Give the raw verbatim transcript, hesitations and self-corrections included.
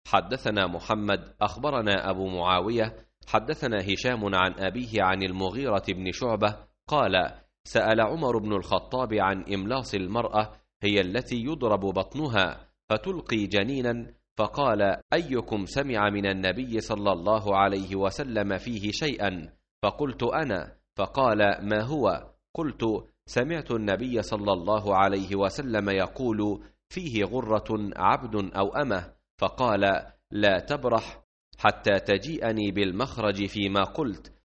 حدثنا محمد أخبرنا أبو معاوية حدثنا هشام عن أبيه عن المغيرة بن شعبة قال: سأل عمر بن الخطاب عن إملاص المرأة، هي التي يضرب بطنها فتلقي جنينا، فقال: أيكم سمع من النبي صلى الله عليه وسلم فيه شيئا؟ فقلت أنا. فقال: ما هو؟ قلت: سمعت النبي صلى الله عليه وسلم يقول: فيه غرة عبد أو أمه. فقال: لا تبرح حتى تجيئني بالمخرج فيما قلت.